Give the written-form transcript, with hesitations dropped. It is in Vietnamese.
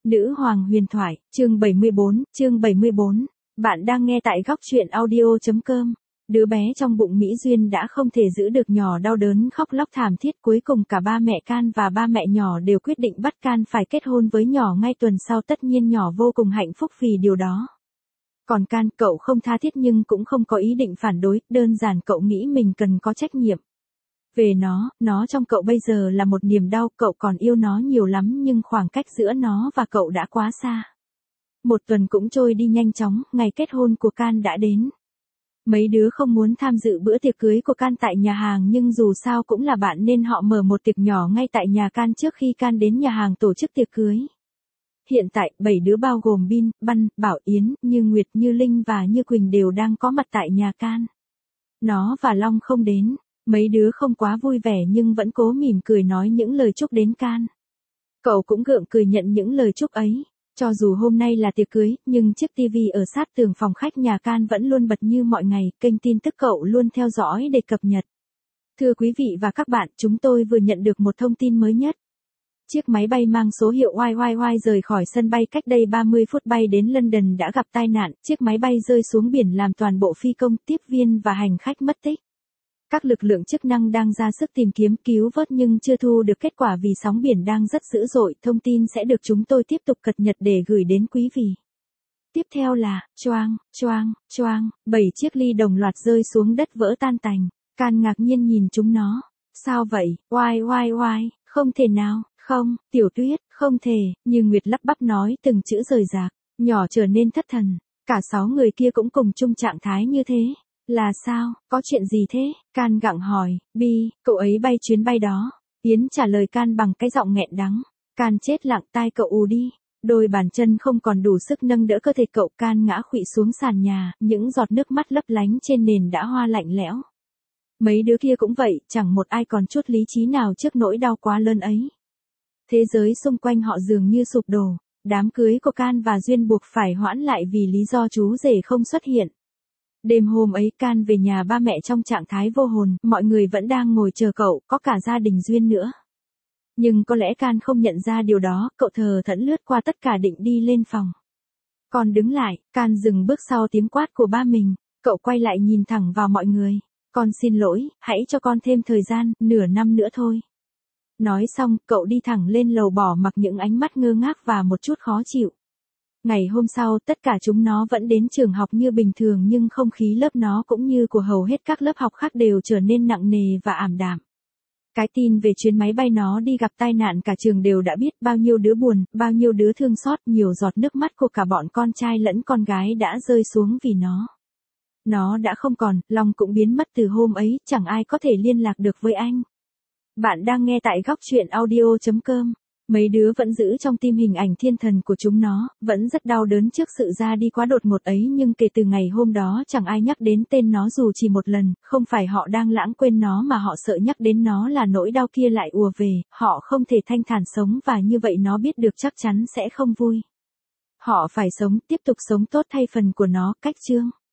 Nữ hoàng huyền thoại, chương 74. Bạn đang nghe tại góc truyện audio.com. Đứa bé trong bụng Mỹ Duyên đã không thể giữ được, nhỏ đau đớn khóc lóc thảm thiết. Cuối cùng cả ba mẹ Can và ba mẹ nhỏ đều quyết định bắt Can phải kết hôn với nhỏ ngay tuần sau. Tất nhiên nhỏ vô cùng hạnh phúc vì điều đó. Còn Can, cậu không tha thiết nhưng cũng không có ý định phản đối, đơn giản cậu nghĩ mình cần có trách nhiệm. Về nó trong cậu bây giờ là một niềm đau, cậu còn yêu nó nhiều lắm nhưng khoảng cách giữa nó và cậu đã quá xa. Một tuần cũng trôi đi nhanh chóng, ngày kết hôn của Can đã đến. Mấy đứa không muốn tham dự bữa tiệc cưới của Can tại nhà hàng nhưng dù sao cũng là bạn nên họ mở một tiệc nhỏ ngay tại nhà Can trước khi Can đến nhà hàng tổ chức tiệc cưới. Hiện tại, 7 đứa bao gồm Bin, Băn, Bảo Yến, Như Nguyệt, Như Linh và Như Quỳnh đều đang có mặt tại nhà Can. Nó và Long không đến. Mấy đứa không quá vui vẻ nhưng vẫn cố mỉm cười nói những lời chúc đến Can. Cậu cũng gượng cười nhận những lời chúc ấy. Cho dù hôm nay là tiệc cưới, nhưng chiếc tivi ở sát tường phòng khách nhà Can vẫn luôn bật như mọi ngày, kênh tin tức cậu luôn theo dõi để cập nhật. Thưa quý vị và các bạn, chúng tôi vừa nhận được một thông tin mới nhất. Chiếc máy bay mang số hiệu YYY rời khỏi sân bay cách đây 30 phút bay đến London đã gặp tai nạn, chiếc máy bay rơi xuống biển làm toàn bộ phi công, tiếp viên và hành khách mất tích. Các lực lượng chức năng đang ra sức tìm kiếm cứu vớt nhưng chưa thu được kết quả vì sóng biển đang rất dữ dội. Thông tin sẽ được chúng tôi tiếp tục cập nhật để gửi đến quý vị. Tiếp theo là, choang, 7 chiếc ly đồng loạt rơi xuống đất vỡ tan tành. Can ngạc nhiên nhìn chúng nó. Sao vậy? Why, không thể nào, không, Tiểu Tuyết, không thể, Như Nguyệt lắp bắp nói từng chữ rời rạc. Nhỏ trở nên thất thần. Cả 6 người kia cũng cùng chung trạng thái như thế. Là sao, có chuyện gì thế? Can gặng hỏi, Bi, cậu ấy bay chuyến bay đó. Yến trả lời Can bằng cái giọng nghẹn đắng. Can chết lặng, tai cậu ù đi. Đôi bàn chân không còn đủ sức nâng đỡ cơ thể cậu. Can ngã khuỵu xuống sàn nhà, những giọt nước mắt lấp lánh trên nền đã hoa lạnh lẽo. Mấy đứa kia cũng vậy, chẳng một ai còn chút lý trí nào trước nỗi đau quá lớn ấy. Thế giới xung quanh họ dường như sụp đổ. Đám cưới của Can và Duyên buộc phải hoãn lại vì lý do chú rể không xuất hiện. Đêm hôm ấy Can về nhà ba mẹ trong trạng thái vô hồn, mọi người vẫn đang ngồi chờ cậu, có cả gia đình Duyên nữa. Nhưng có lẽ Can không nhận ra điều đó, cậu thờ thẫn lướt qua tất cả định đi lên phòng. Còn đứng lại, Can dừng bước sau tiếng quát của ba mình, cậu quay lại nhìn thẳng vào mọi người. Con xin lỗi, hãy cho con thêm thời gian, nửa năm nữa thôi. Nói xong, cậu đi thẳng lên lầu bỏ mặc những ánh mắt ngơ ngác và một chút khó chịu. Ngày hôm sau, tất cả chúng nó vẫn đến trường học như bình thường nhưng không khí lớp nó cũng như của hầu hết các lớp học khác đều trở nên nặng nề và ảm đạm. Cái tin về chuyến máy bay nó đi gặp tai nạn cả trường đều đã biết, bao nhiêu đứa buồn, bao nhiêu đứa thương xót, nhiều giọt nước mắt của cả bọn con trai lẫn con gái đã rơi xuống vì nó. Nó đã không còn, Long cũng biến mất từ hôm ấy, chẳng ai có thể liên lạc được với anh. Bạn đang nghe tại góc truyện audio.com. Mấy đứa vẫn giữ trong tim hình ảnh thiên thần của chúng nó, vẫn rất đau đớn trước sự ra đi quá đột ngột ấy nhưng kể từ ngày hôm đó chẳng ai nhắc đến tên nó dù chỉ một lần, không phải họ đang lãng quên nó mà họ sợ nhắc đến nó là nỗi đau kia lại ùa về, họ không thể thanh thản sống và như vậy nó biết được chắc chắn sẽ không vui. Họ phải sống, tiếp tục sống tốt thay phần của nó, cách chương.